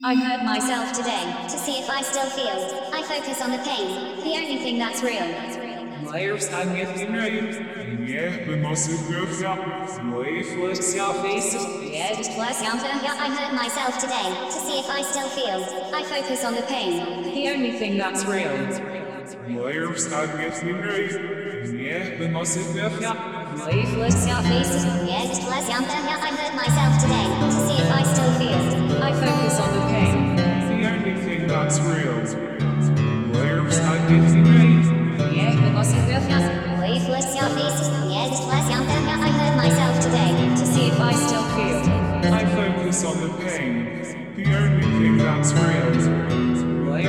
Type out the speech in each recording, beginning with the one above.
I hurt myself today, to see if I still feel. I focus on the pain, the only thing that's real. Layers I hurt myself today, to see if I still feel. I focus on the pain, the only thing that's real. I hurt myself today, to see if I still feel. I focus on the pain, the only thing that's real. I hurt myself today, to see if I still feel. I focus on the pain, the only thing that's real. I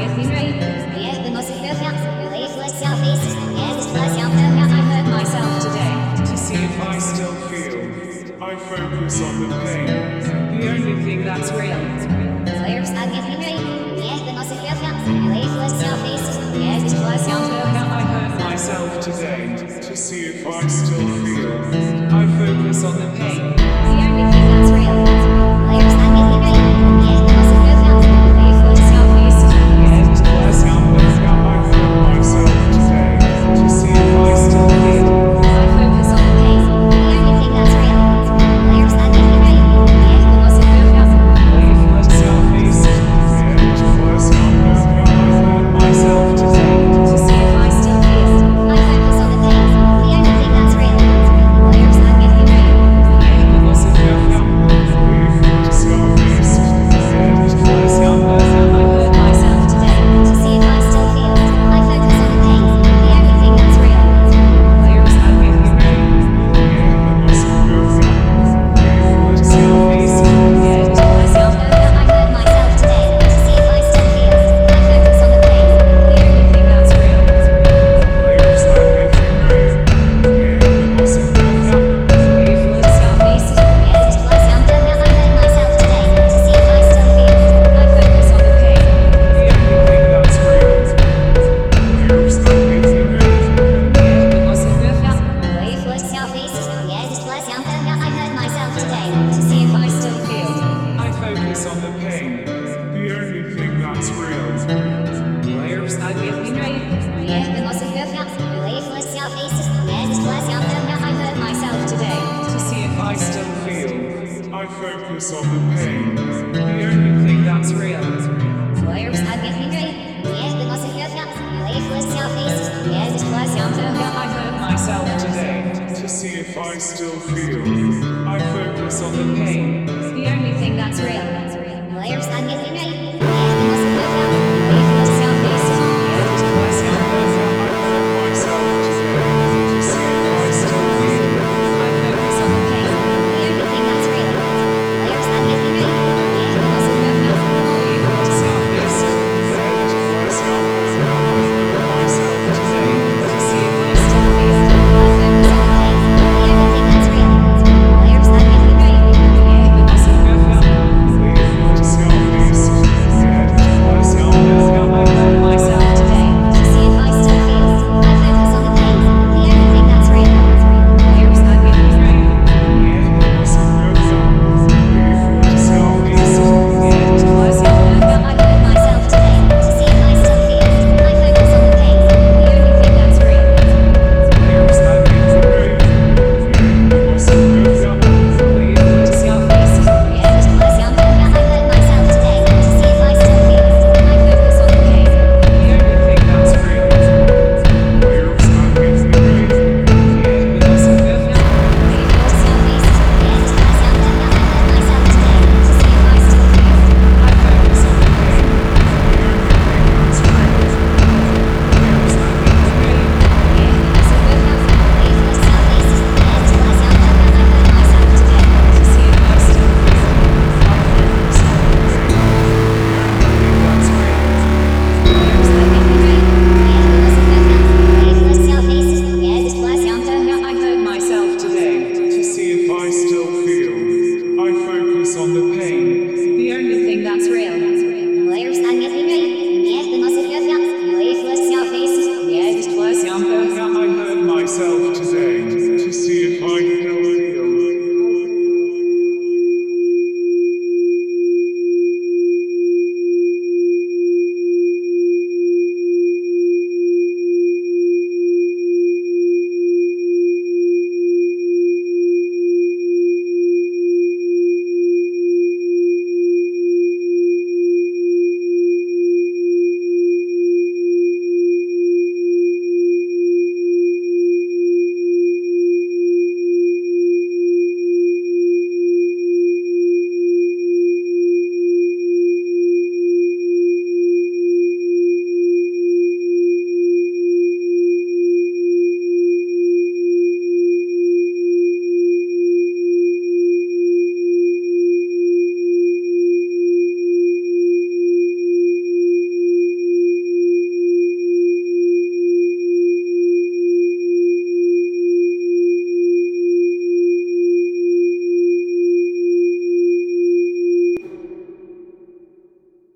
hurt myself today, To see if I still feel. I focus on the pain, the only thing that's real. I hurt myself today, to see if I still feel. I focus on the pain. the only thing that's real. On the pain, the only thing that's real. I hurt myself today, To see if I still feel. I focus on the pain, the only thing that's real. I hurt myself today, to see if I still feel. I focus on the pain, the only thing that's real.